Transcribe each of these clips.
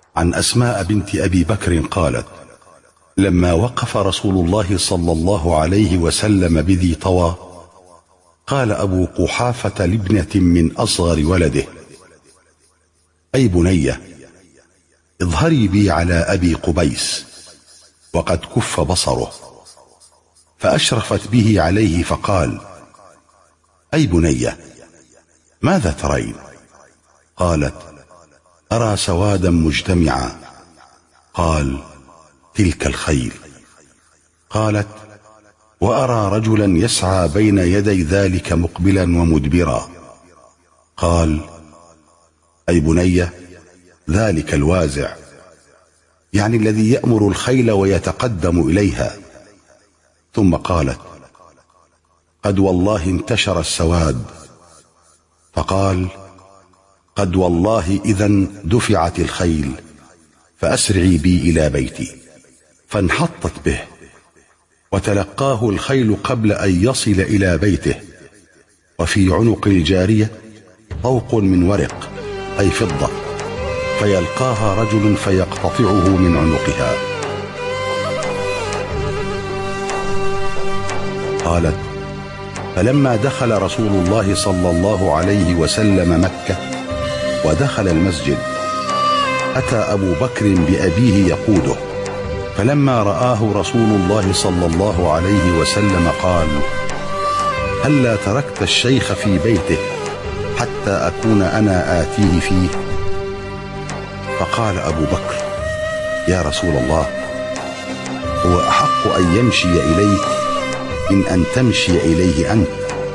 عن أسماء بنت أبي بكر قالت: لما وقف رسول الله صلى الله عليه وسلم بذي طوى، قال أبو قحافة لابنة من أصغر ولده: أي بنية، اظهري بي على أبي قبيس، وقد كف بصره. فأشرفت به عليه فقال: أي بنية، ماذا ترين؟ قالت: أرى سوادا مجتمعا. قال: تلك الخيل. قالت: وأرى رجلا يسعى بين يدي ذلك مقبلا ومدبرا. قال: أي بنية، ذلك الوازع، يعني الذي يأمر الخيل ويتقدم إليها. ثم قالت: قد والله انتشر السواد. فقال: قد والله إذن دفعت الخيل، فأسرعي بي إلى بيتي. فانحطت به، وتلقاه الخيل قبل أن يصل إلى بيته، وفي عنق الجارية طوق من ورق أي فضة، فيلقاها رجل فيقتطعه من عنقها. قالت: فلما دخل رسول الله صلى الله عليه وسلم مكة ودخل المسجد، أتى أبو بكر بأبيه يقوده، فلما رآه رسول الله صلى الله عليه وسلم قال: هلا تركت الشيخ في بيته حتى أكون أنا آتيه فيه؟ فقال أبو بكر: يا رسول الله، هو أحق أن يمشي إليك من أن تمشي إليه أنت.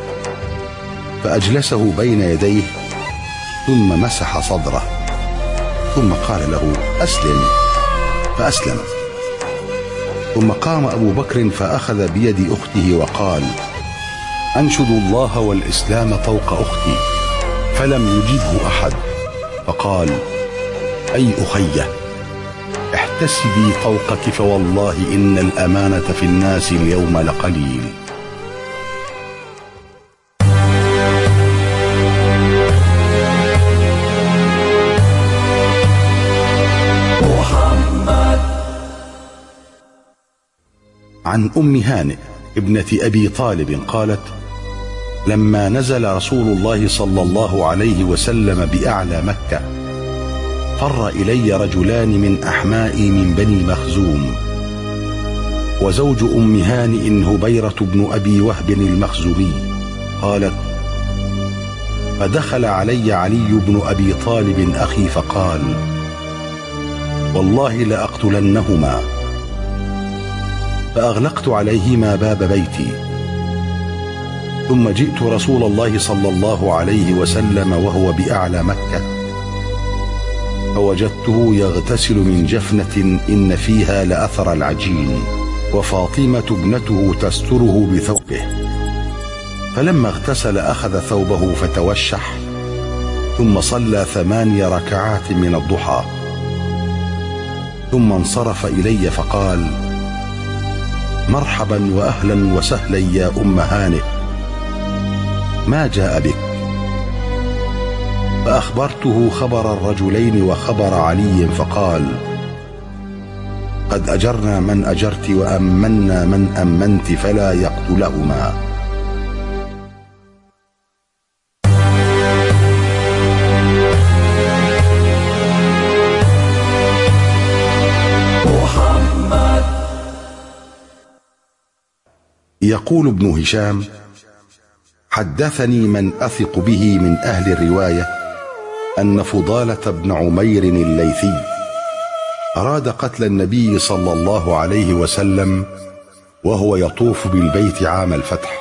فأجلسه بين يديه، ثم مسح صدره، ثم قال له: أسلم. فأسلم. ثم قام أبو بكر فأخذ بيد أخته وقال: أنشد الله والإسلام فوق أختي. فلم يجبه أحد، فقال: أي أخية، احتسبي فوقك، فوالله إن الأمانة في الناس اليوم لقليل. عن أم هانئ ابنة أبي طالب قالت: لما نزل رسول الله صلى الله عليه وسلم بأعلى مكة، فر إلي رجلان من أحمائي من بني مخزوم، وزوج أم هانئ هبيرة بن أبي وهب المخزومي. قالت: فدخل علي علي بن أبي طالب أخي فقال: والله لأقتلنهما. فأغلقت عليهما باب بيتي، ثم جئت رسول الله صلى الله عليه وسلم وهو بأعلى مكة، فوجدته يغتسل من جفنة إن فيها لأثر العجين، وفاطمة ابنته تستره بثوبه. فلما اغتسل أخذ ثوبه فتوشح، ثم صلى 8 ركعات من الضحى، ثم انصرف إلي فقال: مرحبا وأهلا وسهلا يا أم هانئ، ما جاء بك؟ فأخبرته خبر الرجلين وخبر علي، فقال: قد أجرنا من أجرت وأمنا من أمنت، فلا يقتلهما. يقول ابن هشام: حدثني من أثق به من أهل الرواية أن فضالة بن عمير الليثي أراد قتل النبي صلى الله عليه وسلم وهو يطوف بالبيت عام الفتح،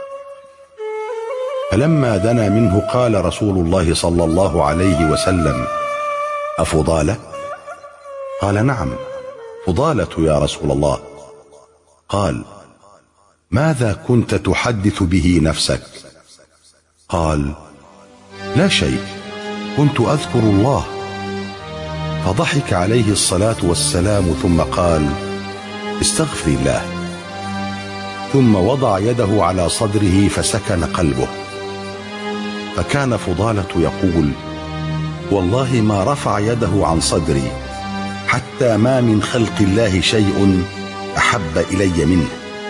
فلما دنا منه قال رسول الله صلى الله عليه وسلم: أفضالة؟ قال: نعم، فضالة يا رسول الله. قال: ماذا كنت تحدث به نفسك؟ قال: لا شيء، كنت أذكر الله. فضحك عليه الصلاة والسلام، ثم قال: استغفر الله. ثم وضع يده على صدره فسكن قلبه. فكان فضالة يقول: والله ما رفع يده عن صدري حتى ما من خلق الله شيء أحب إلي منه.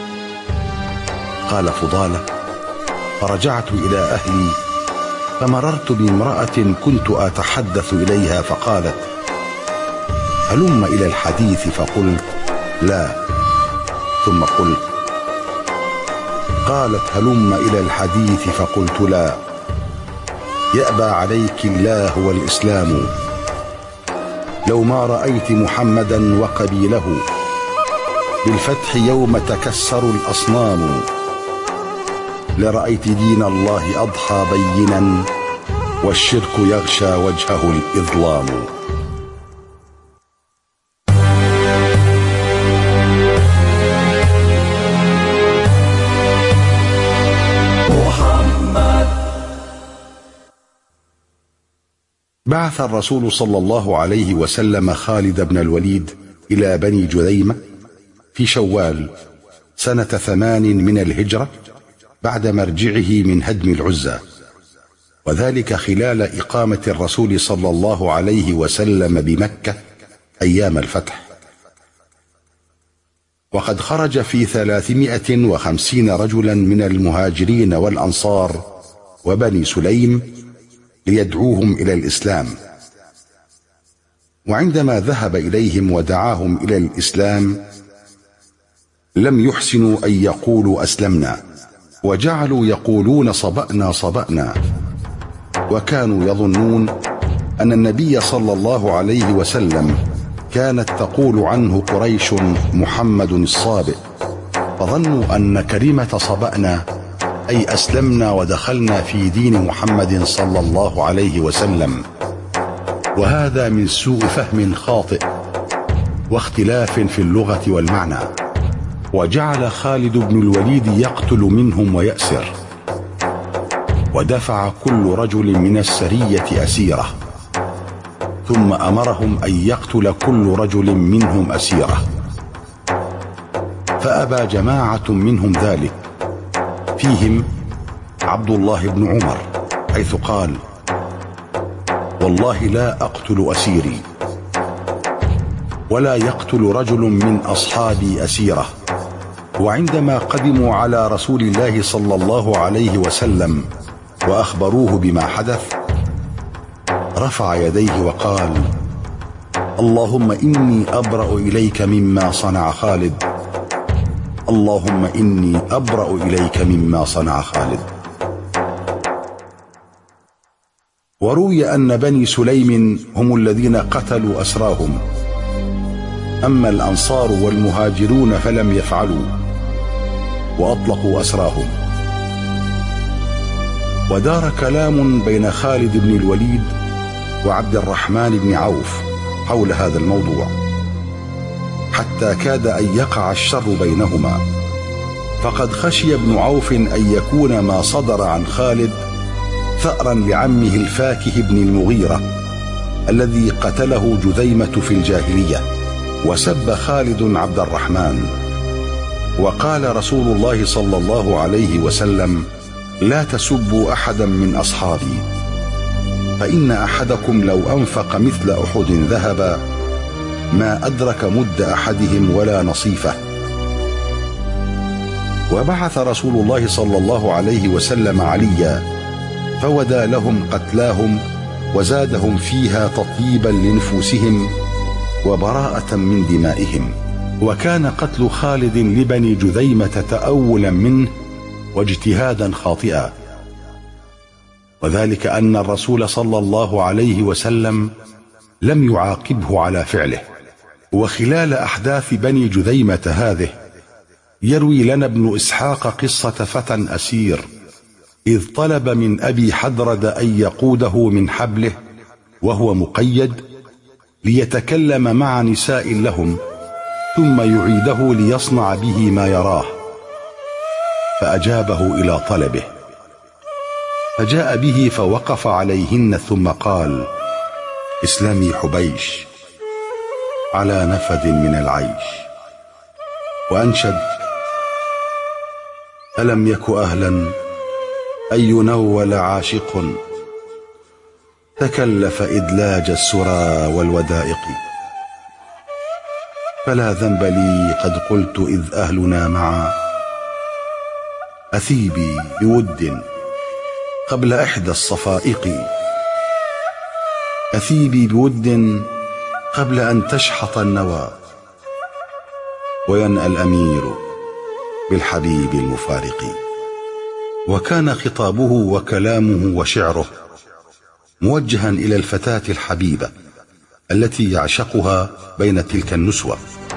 قال فضالة: فرجعت إلى أهلي فمررت بامرأة كنت أتحدث إليها فقالت: هلم إلى الحديث؟ فقلت: لا. ثم قلت. قالت: هلم إلى الحديث؟ فقلت: لا. يأبى عليك الله والإسلام، لو ما رأيت محمدا وقبيله، بالفتح يوم تكسر الأصنام، لرأيت دين الله أضحى بينا، والشرك يغشى وجهه الإظلام. بعث الرسول صلى الله عليه وسلم خالد بن الوليد إلى بني جذيمة في شوال سنة 8 من الهجرة بعد مرجعه من هدم العزى، وذلك خلال إقامة الرسول صلى الله عليه وسلم بمكة أيام الفتح. وقد خرج في 350 رجلا من المهاجرين والأنصار وبني سليم ليدعوهم إلى الإسلام، وعندما ذهب إليهم ودعاهم إلى الإسلام لم يحسنوا أن يقولوا أسلمنا، وجعلوا يقولون صبأنا صبأنا، وكانوا يظنون أن النبي صلى الله عليه وسلم كانت تقول عنه قريش محمد الصابئ، فظنوا أن كلمة صبأنا أي أسلمنا ودخلنا في دين محمد صلى الله عليه وسلم، وهذا من سوء فهم خاطئ واختلاف في اللغة والمعنى. وجعل خالد بن الوليد يقتل منهم ويأسر، ودفع كل رجل من السرية أسيرة، ثم أمرهم أن يقتل كل رجل منهم أسيرة، فأبى جماعة منهم ذلك، فيهم عبد الله بن عمر، حيث قال: والله لا أقتل أسيري، ولا يقتل رجل من أصحابي أسيرة. وعندما قدموا على رسول الله صلى الله عليه وسلم وأخبروه بما حدث، رفع يديه وقال: اللهم إني أبرأ إليك مما صنع خالد، اللهم إني أبرأ إليك مما صنع خالد. وروي أن بني سليم هم الذين قتلوا أسراهم، أما الأنصار والمهاجرون فلم يفعلوا وأطلقوا أسراهم. ودار كلام بين خالد بن الوليد وعبد الرحمن بن عوف حول هذا الموضوع، حتى كاد أن يقع الشر بينهما، فقد خشي ابن عوف أن يكون ما صدر عن خالد ثأرا لعمه الفاكه بن المغيرة الذي قتله جذيمة في الجاهلية. وسب خالد عبد الرحمن، وقال رسول الله صلى الله عليه وسلم: لا تسبوا أحدا من أصحابي، فإن أحدكم لو أنفق مثل أحد ذهبا ما أدرك مد أحدهم ولا نصيفه. وبعث رسول الله صلى الله عليه وسلم عليا فودى لهم قتلاهم، وزادهم فيها تطيبا لنفوسهم وبراءة من دمائهم. وكان قتل خالد لبني جذيمة تأولا منه واجتهادا خاطئا، وذلك أن الرسول صلى الله عليه وسلم لم يعاقبه على فعله. وخلال أحداث بني جذيمة هذه يروي لنا ابن إسحاق قصة فتى أسير إذ طلب من أبي حدرد أن يقوده من حبله وهو مقيد ليتكلم مع نساء لهم، ثم يعيده ليصنع به ما يراه، فأجابه إلى طلبه، فجاء به فوقف عليهن ثم قال: اسلمي حبيش على نفد من العيش. وأنشد: ألم يك أهلا أن ينول عاشق، تكلف إدلاج السرى والودائق، فلا ذنب لي قد قلت إذ أهلنا معا. أثيبي بود قبل إحدى الصفائق، أثيبي بود قبل أن تشحط النوى، وينأى الأمير بالحبيب المفارق. وكان خطابه وكلامه وشعره موجها إلى الفتاة الحبيبة التي يعشقها بين تلك النسوة.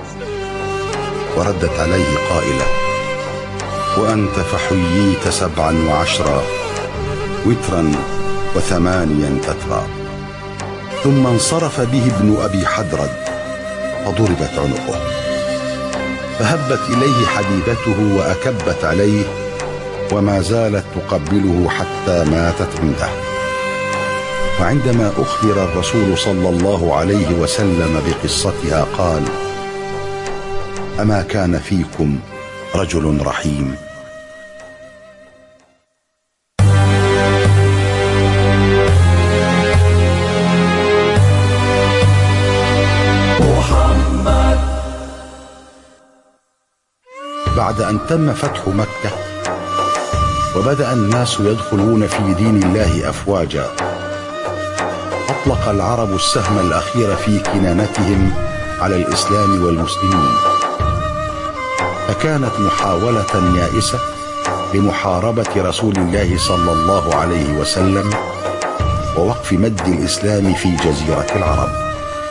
وردت عليه قائلة: وأنت فحييت 7 و10 وترا و8 تترى. ثم انصرف به ابن أبي حدرد فضربت عنقه، فهبت إليه حبيبته وأكبت عليه، وما زالت تقبله حتى ماتت عنده. وعندما أخبر الرسول صلى الله عليه وسلم بقصتها قال: أما كان فيكم رجل رحيم؟ بعد أن تم فتح مكة وبدأ الناس يدخلون في دين الله أفواجا، أطلق العرب السهم الأخير في كنانتهم على الإسلام والمسلمين، فكانت محاولة يائسة لمحاربة رسول الله صلى الله عليه وسلم ووقف مد الإسلام في جزيرة العرب.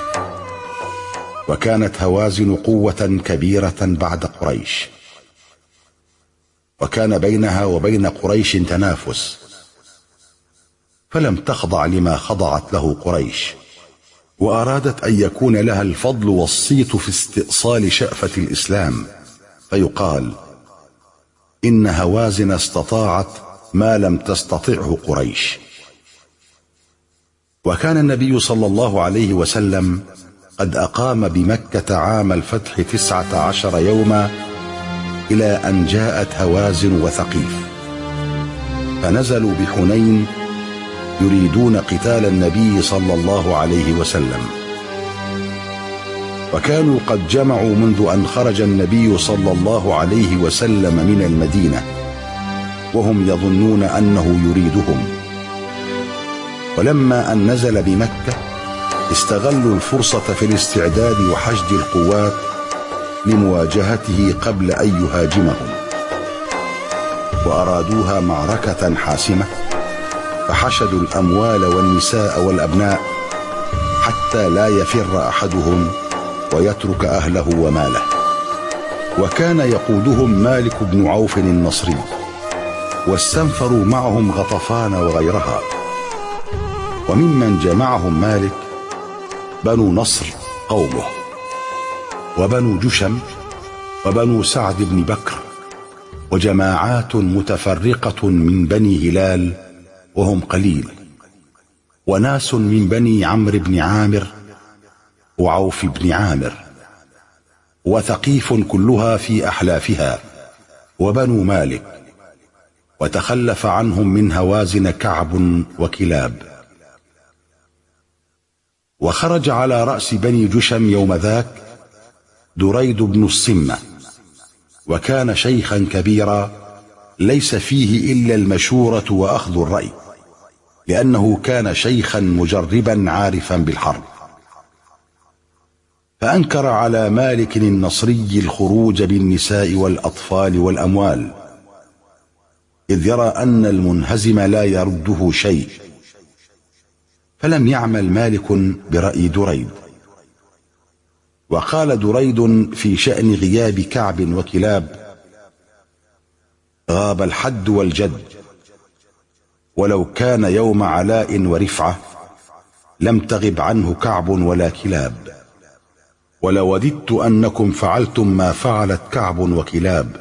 وكانت هوازن قوة كبيرة بعد قريش، وكان بينها وبين قريش تنافس، فلم تخضع لما خضعت له قريش، وأرادت أن يكون لها الفضل والصيت في استئصال شأفة الإسلام، فيقال: إن هوازن استطاعت ما لم تستطعه قريش. وكان النبي صلى الله عليه وسلم قد أقام بمكة عام الفتح 19 يوما، إلى أن جاءت هوازن وثقيف، فنزلوا بحنين يريدون قتال النبي صلى الله عليه وسلم. وكانوا قد جمعوا منذ أن خرج النبي صلى الله عليه وسلم من المدينة، وهم يظنون أنه يريدهم. ولما أن نزل بمكة استغلوا الفرصة في الاستعداد وحشد القوات لمواجهته قبل أن يهاجمهم، وأرادوها معركة حاسمة، فحشدوا الأموال والنساء والأبناء حتى لا يفر أحدهم ويترك أهله وماله. وكان يقودهم مالك بن عوف النصري، واستنفروا معهم غطفان وغيرها. وممن جمعهم مالك بنو نصر قومه، وبنو جشم، وبنو سعد بن بكر، وجماعات متفرقة من بني هلال وهم قليل، وناس من بني عمرو بن عامر وعوف بن عامر، وثقيف كلها في أحلافها، وبنو مالك. وتخلف عنهم من هوازن كعب وكلاب. وخرج على رأس بني جشم يوم ذاك دريد بن الصمة، وكان شيخا كبيرا ليس فيه إلا المشورة وأخذ الرأي، لأنه كان شيخا مجربا عارفا بالحرب. فأنكر على مالك النصري الخروج بالنساء والأطفال والأموال، إذ يرى أن المنهزم لا يرده شيء. فلم يعمل مالك برأي دريد. وقال دريد في شأن غياب كعب وكلاب: غاب الحد والجد، ولو كان يوم علاء ورفعة لم تغب عنه كعب ولا كلاب، ولوددت أنكم فعلتم ما فعلت كعب وكلاب.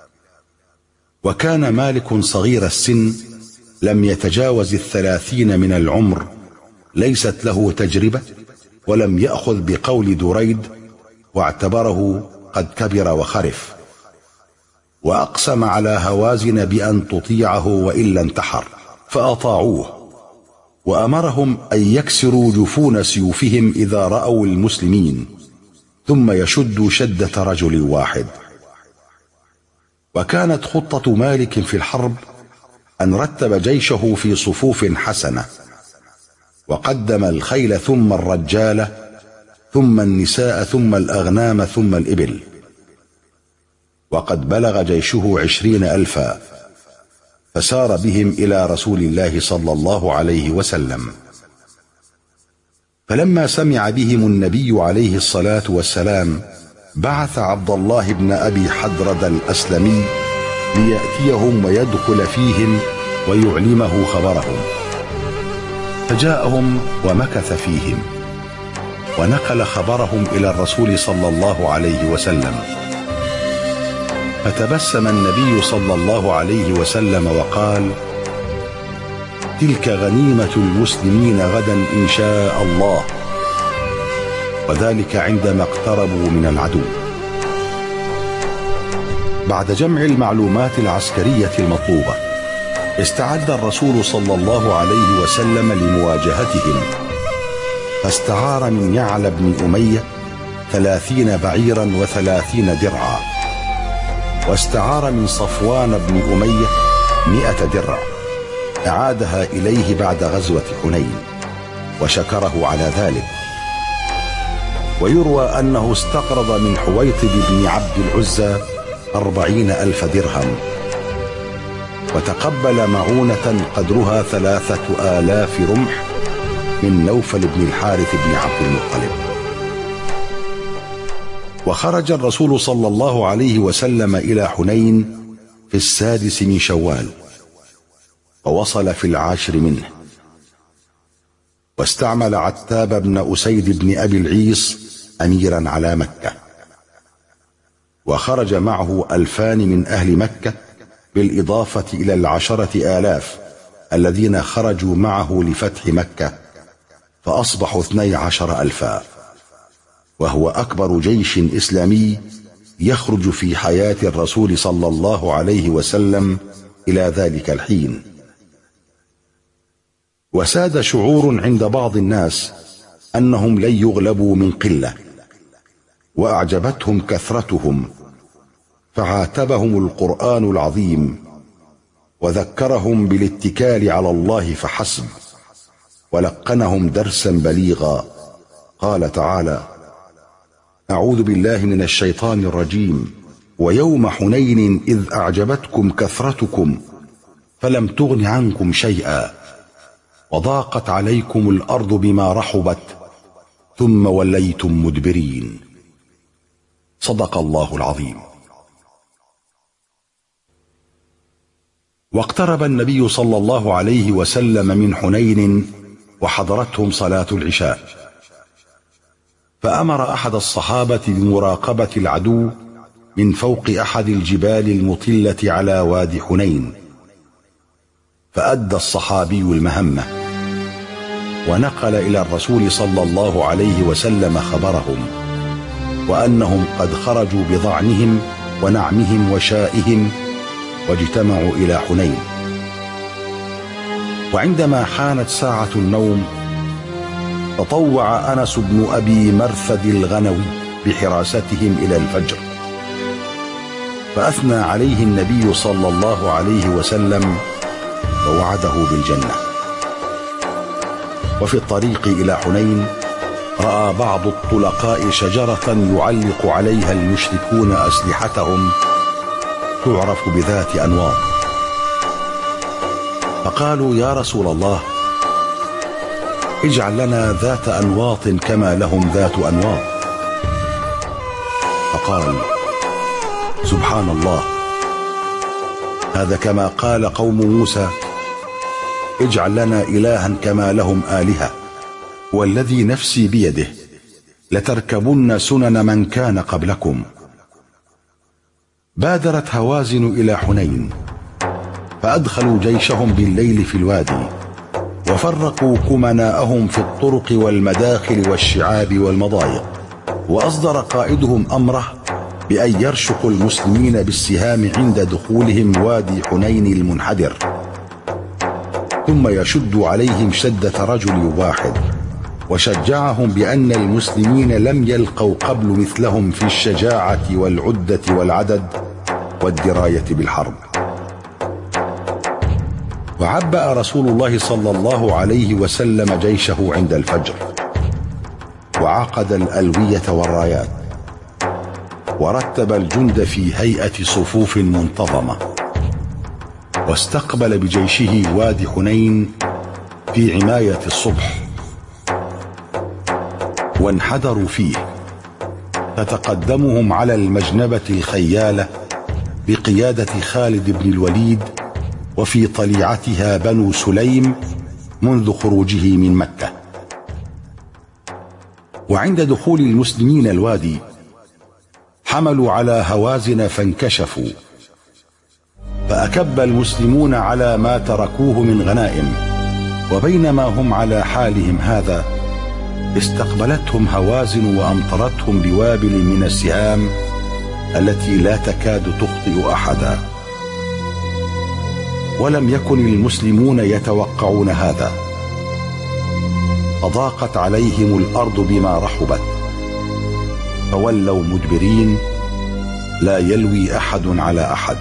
وكان مالك صغير السن لم يتجاوز 30 من العمر، ليست له تجربة، ولم يأخذ بقول دريد، واعتبره قد كبر وخرف. وأقسم على هوازن بأن تطيعه وإلا انتحر، فأطاعوه. وأمرهم أن يكسروا جفون سيوفهم إذا رأوا المسلمين، ثم يشد شدة رجل واحد. وكانت خطة مالك في الحرب أن رتب جيشه في صفوف حسنة، وقدم الخيل ثم الرجال ثم النساء ثم الأغنام ثم الإبل، وقد بلغ جيشه 20,000، فسار بهم إلى رسول الله صلى الله عليه وسلم. فلما سمع بهم النبي عليه الصلاة والسلام بعث عبد الله بن أبي حدرد الأسلمي ليأتيهم ويدخل فيهم ويعلمه خبرهم، فجاءهم ومكث فيهم ونقل خبرهم إلى الرسول صلى الله عليه وسلم. فتبسم النبي صلى الله عليه وسلم وقال: تلك غنيمة المسلمين غدا إن شاء الله، وذلك عندما اقتربوا من العدو. بعد جمع المعلومات العسكرية المطلوبة استعد الرسول صلى الله عليه وسلم لمواجهتهم، فاستعار من يعلى بن أمية 30 بعيرا و30 درعا، واستعار من صفوان بن أمية 100 درع أعادها إليه بعد غزوة حنين، وشكره على ذلك. ويروى أنه استقرض من حويطب بن عبد العزى 40,000 درهم، وتقبل معونة قدرها 3,000 رمح من نوفل بن الحارث بن عبد المطلب. وخرج الرسول صلى الله عليه وسلم إلى حنين في 6 من شوال، ووصل في 10 منه، واستعمل عتاب بن أسيد بن أبي العيص أميرا على مكة، وخرج معه 2000 من أهل مكة بالإضافة إلى 10,000 الذين خرجوا معه لفتح مكة، فأصبحوا 12,000، وهو أكبر جيش إسلامي يخرج في حياة الرسول صلى الله عليه وسلم إلى ذلك الحين. وساد شعور عند بعض الناس أنهم لن يغلبوا من قلة، وأعجبتهم كثرتهم، فعاتبهم القرآن العظيم وذكرهم بالاتكال على الله فحسب، ولقنهم درسا بليغا. قال تعالى: أعوذ بالله من الشيطان الرجيم: ويوم حنين إذ أعجبتكم كثرتكم فلم تغن عنكم شيئا وضاقت عليكم الأرض بما رحبت ثم وليتم مدبرين. صدق الله العظيم. واقترب النبي صلى الله عليه وسلم من حنين وحضرتهم صلاة العشاء، فأمر أحد الصحابة بمراقبة العدو من فوق أحد الجبال المطلة على وادي حنين، فأدى الصحابي المهمة، ونقل إلى الرسول صلى الله عليه وسلم خبرهم، وأنهم قد خرجوا بضعنهم ونعمهم وشائهم واجتمعوا إلى حنين. وعندما حانت ساعة النوم تطوع أنس بن أبي مرثد الغنوي بحراستهم إلى الفجر، فأثنى عليه النبي صلى الله عليه وسلم ووعده بالجنة. وفي الطريق إلى حنين رأى بعض الطلقاء شجرة يعلق عليها المشركون أسلحتهم تعرف بذات أنواط، فقالوا: يا رسول الله، اجعل لنا ذات أنواط كما لهم ذات أنواط. فقال: سبحان الله، هذا كما قال قوم موسى: اجعل لنا إلها كما لهم آلهة، والذي نفسي بيده لتركبن سنن من كان قبلكم. بادرت هوازن إلى حنين، فأدخلوا جيشهم بالليل في الوادي، وفرقوا كمناءهم في الطرق والمداخل والشعاب والمضايق، وأصدر قائدهم أمره بأن يرشقوا المسلمين بالسهام عند دخولهم وادي حنين المنحدر، ثم يشد عليهم شدة رجل واحد، وشجعهم بأن المسلمين لم يلقوا قبل مثلهم في الشجاعة والعدة والعدد والدراية بالحرب. وعبأ رسول الله صلى الله عليه وسلم جيشه عند الفجر، وعقد الألوية والرايات، ورتب الجند في هيئة صفوف منتظمة، واستقبل بجيشه وادي حنين في عماية الصبح، وانحدروا فيه، تتقدمهم على المجنبة الخيالة بقيادة خالد بن الوليد، وفي طليعتها بنو سليم منذ خروجه من مكة. وعند دخول المسلمين الوادي حملوا على هوازن فانكشفوا، فأكب المسلمون على ما تركوه من غنائم. وبينما هم على حالهم هذا استقبلتهم هوازن وأمطرتهم بوابل من السهام التي لا تكاد تخطئ أحدا. ولم يكن المسلمون يتوقعون هذا، فضاقت عليهم الأرض بما رحبت، فولوا مدبرين، لا يلوي أحد على أحد.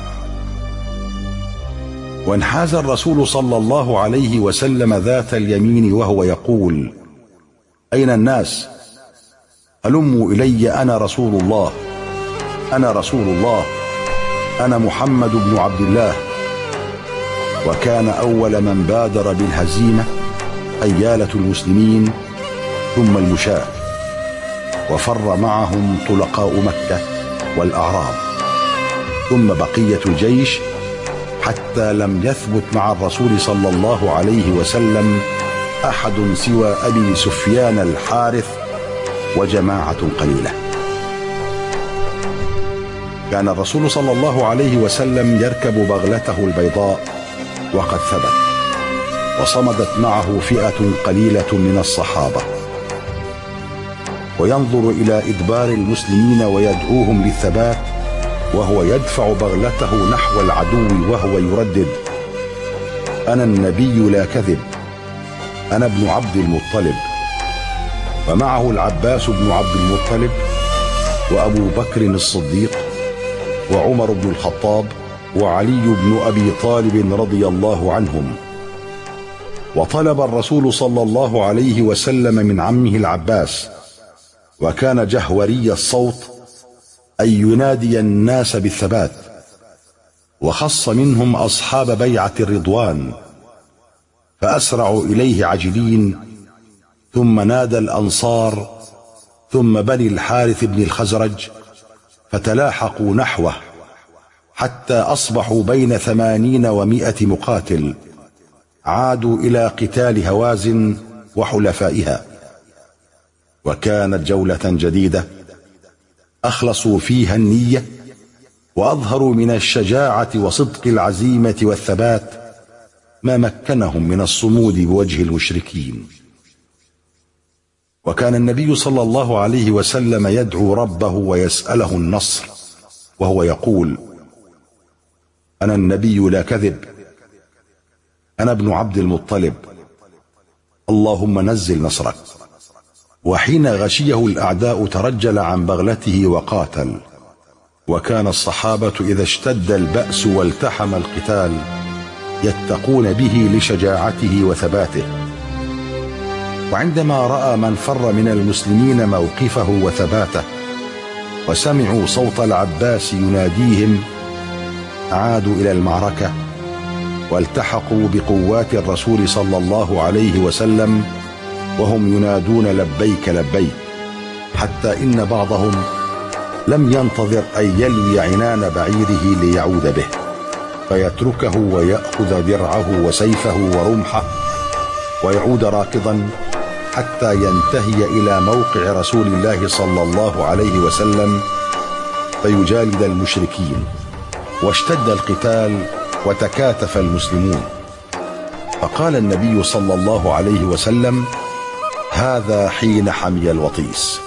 وانحاز الرسول صلى الله عليه وسلم ذات اليمين وهو يقول: أين الناس؟ هلموا إلي، أنا رسول الله، أنا رسول الله، أنا محمد بن عبد الله. وكان أول من بادر بالهزيمة أيالة المسلمين ثم المشاة، وفر معهم طلقاء مكة والأعراب، ثم بقية الجيش، حتى لم يثبت مع الرسول صلى الله عليه وسلم أحد سوى أبي سفيان الحارث وجماعة قليلة. كان الرسول صلى الله عليه وسلم يركب بغلته البيضاء وقد ثبت، وصمدت معه فئة قليلة من الصحابة، وينظر إلى إدبار المسلمين ويدعوهم للثبات، وهو يدفع بغلته نحو العدو وهو يردد: أنا النبي لا كذب، أنا ابن عبد المطلب. ومعه العباس بن عبد المطلب، وأبو بكر الصديق، وعمر بن الخطاب، وعلي بن أبي طالب رضي الله عنهم. وطلب الرسول صلى الله عليه وسلم من عمه العباس، وكان جهوري الصوت، أن ينادي الناس بالثبات، وخص منهم أصحاب بيعة الرضوان، فأسرعوا إليه عاجلين، ثم نادى الأنصار، ثم بني الحارث بن الخزرج، فتلاحقوا نحوه حتى أصبحوا بين 80 و100 مقاتل، عادوا إلى قتال هوازن وحلفائها. وكانت جولة جديدة أخلصوا فيها النية، وأظهروا من الشجاعة وصدق العزيمة والثبات ما مكنهم من الصمود بوجه المشركين. وكان النبي صلى الله عليه وسلم يدعو ربه ويسأله النصر، وهو يقول: أنا النبي لا كذب، أنا ابن عبد المطلب، اللهم نزل نصرك. وحين غشيه الأعداء ترجل عن بغلته وقاتل. وكان الصحابة إذا اشتد البأس والتحم القتال يتقون به لشجاعته وثباته. وعندما رأى من فر من المسلمين موقفه وثباته، وسمعوا صوت العباس يناديهم، عادوا إلى المعركة، والتحقوا بقوات الرسول صلى الله عليه وسلم وهم ينادون لبيك لبيك، حتى إن بعضهم لم ينتظر أن يلوي عنان بعيره ليعود به، فيتركه ويأخذ درعه وسيفه ورمحه ويعود راكضا حتى ينتهي إلى موقع رسول الله صلى الله عليه وسلم فيجالد المشركين. واشتد القتال وتكاتف المسلمون، فقال النبي صلى الله عليه وسلم: هذا حين حمي الوطيس.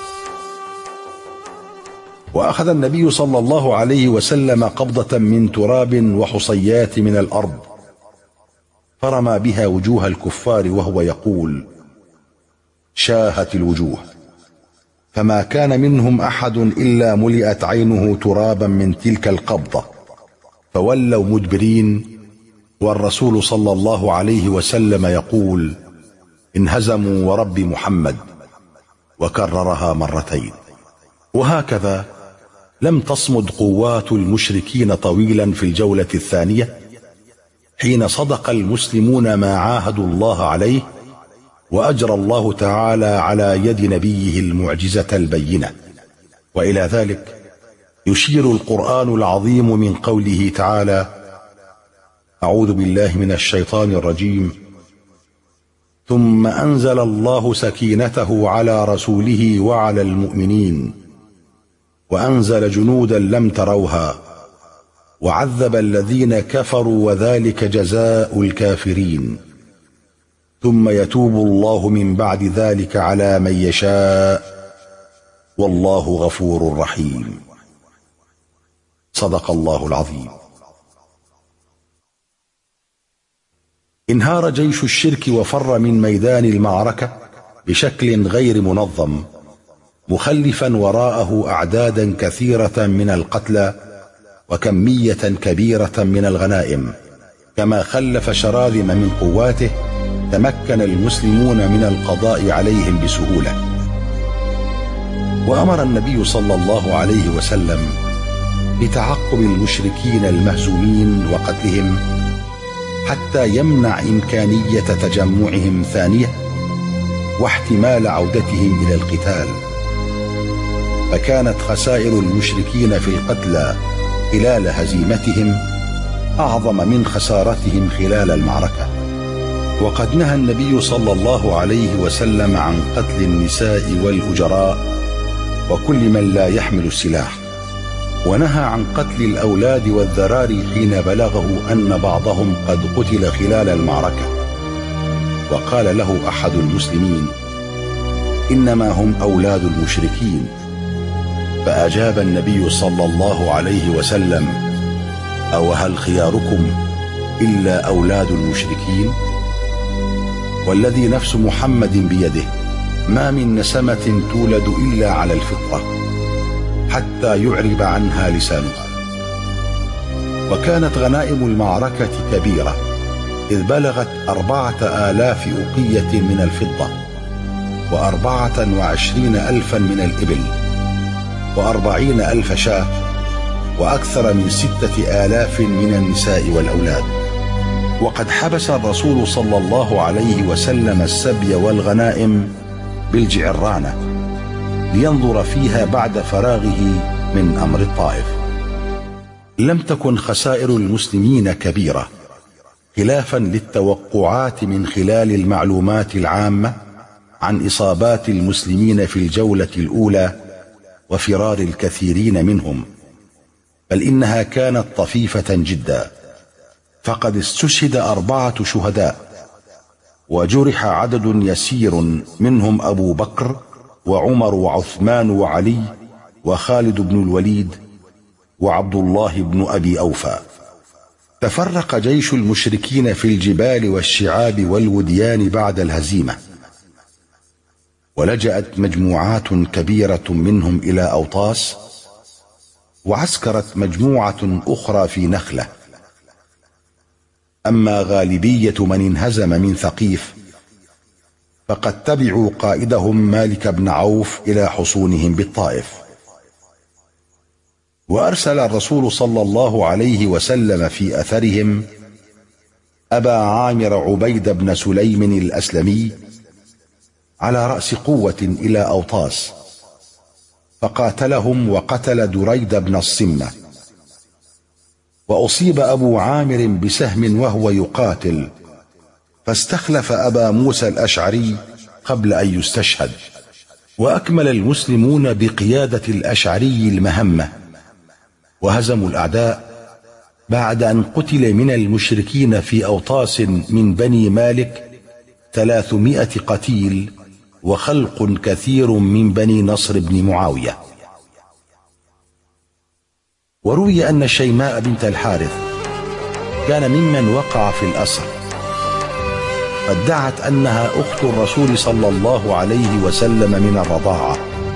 وأخذ النبي صلى الله عليه وسلم قبضة من تراب وحصيات من الأرض، فرمى بها وجوه الكفار وهو يقول: شاهت الوجوه، فما كان منهم أحد إلا ملئت عينه ترابا من تلك القبضة، فولوا مدبرين، والرسول صلى الله عليه وسلم يقول: انهزموا ورب محمد، وكررها مرتين. وهكذا لم تصمد قوات المشركين طويلا في الجولة الثانية، حين صدق المسلمون ما عاهدوا الله عليه، وأجرى الله تعالى على يد نبيه المعجزة البينة. وإلى ذلك يشير القرآن العظيم من قوله تعالى: أعوذ بالله من الشيطان الرجيم: ثم أنزل الله سكينته على رسوله وعلى المؤمنين وأنزل جنودا لم تروها وعذب الذين كفروا وذلك جزاء الكافرين ثم يتوب الله من بعد ذلك على من يشاء والله غفور رحيم. صدق الله العظيم. انهار جيش الشرك وفر من ميدان المعركة بشكل غير منظم، مخلفا وراءه أعدادا كثيرة من القتلى وكمية كبيرة من الغنائم، كما خلف شراذم من قواته تمكن المسلمون من القضاء عليهم بسهولة. وأمر النبي صلى الله عليه وسلم بتعقب المشركين المهزومين وقتلهم حتى يمنع إمكانية تجمعهم ثانية واحتمال عودتهم إلى القتال. فكانت خسائر المشركين في القتلى خلال هزيمتهم أعظم من خسارتهم خلال المعركة. وقد نهى النبي صلى الله عليه وسلم عن قتل النساء والأجراء وكل من لا يحمل السلاح، ونهى عن قتل الأولاد والذراري حين بلغه أن بعضهم قد قتل خلال المعركة. وقال له أحد المسلمين: إنما هم أولاد المشركين. فأجاب النبي صلى الله عليه وسلم: أو هل خياركم إلا أولاد المشركين؟ والذي نفس محمد بيده ما من نسمة تولد إلا على الفطرة حتى يعرب عنها لسانها. وكانت غنائم المعركة كبيرة، إذ بلغت 4000 أوقية من الفضة، 24,000 من الإبل، 40,000 شاة، وأكثر من 6,000 من النساء والأولاد. وقد حبس الرسول صلى الله عليه وسلم السبي والغنائم بالجعرانة لينظر فيها بعد فراغه من أمر الطائف. لم تكن خسائر المسلمين كبيرة، خلافا للتوقعات من خلال المعلومات العامة عن إصابات المسلمين في الجولة الأولى وفرار الكثيرين منهم، بل إنها كانت طفيفة جدا. فقد استشهد 4 شهداء، وجرح عدد يسير منهم أبو بكر وعمر وعثمان وعلي وخالد بن الوليد وعبد الله بن أبي أوفى. تفرق جيش المشركين في الجبال والشعاب والوديان بعد الهزيمة، ولجأت مجموعات كبيرة منهم إلى أوطاس، وعسكرت مجموعة أخرى في نخلة. أما غالبية من انهزم من ثقيف فقد تبعوا قائدهم مالك بن عوف إلى حصونهم بالطائف. وأرسل الرسول صلى الله عليه وسلم في أثرهم أبا عامر عبيد بن سليم الأسلمي على رأس قوة إلى أوطاس، فقاتلهم وقتل دريد بن الصمة. وأصيب أبو عامر بسهم وهو يقاتل، فاستخلف أبا موسى الأشعري قبل أن يستشهد. وأكمل المسلمون بقيادة الأشعري المهمة، وهزموا الأعداء بعد أن قتل من المشركين في أوطاس من بني مالك 300 قتيل وخلق كثير من بني نصر بن معاوية. وروي أن شيماء بنت الحارث كان ممن وقع في الأسر، فادعت أنها أخت الرسول صلى الله عليه وسلم من الرضاعة،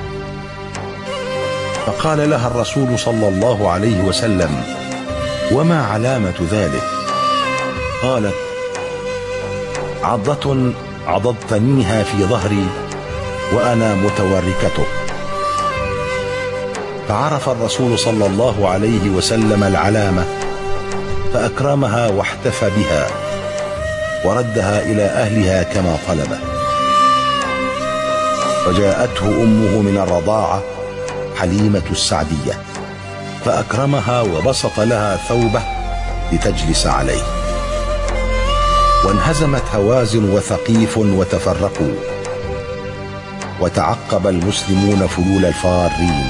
فقال لها الرسول صلى الله عليه وسلم: وما علامة ذلك؟ قالت: عضة عضضتنيها في ظهري وأنا متوركته. فعرف الرسول صلى الله عليه وسلم العلامة فأكرمها واحتفى بها وردها إلى أهلها كما طلبه. وجاءته أمه من الرضاعة حليمة السعدية فأكرمها وبسط لها ثوبه لتجلس عليه. وانهزمت هوازن وثقيف وتفرقوا، وتعقب المسلمون فلول الفارين،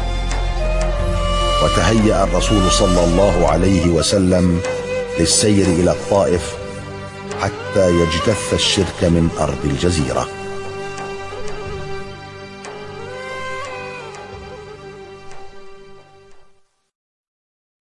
وتهيأ الرسول صلى الله عليه وسلم للسير إلى الطائف حتى يجتث الشرك من أرض الجزيرة.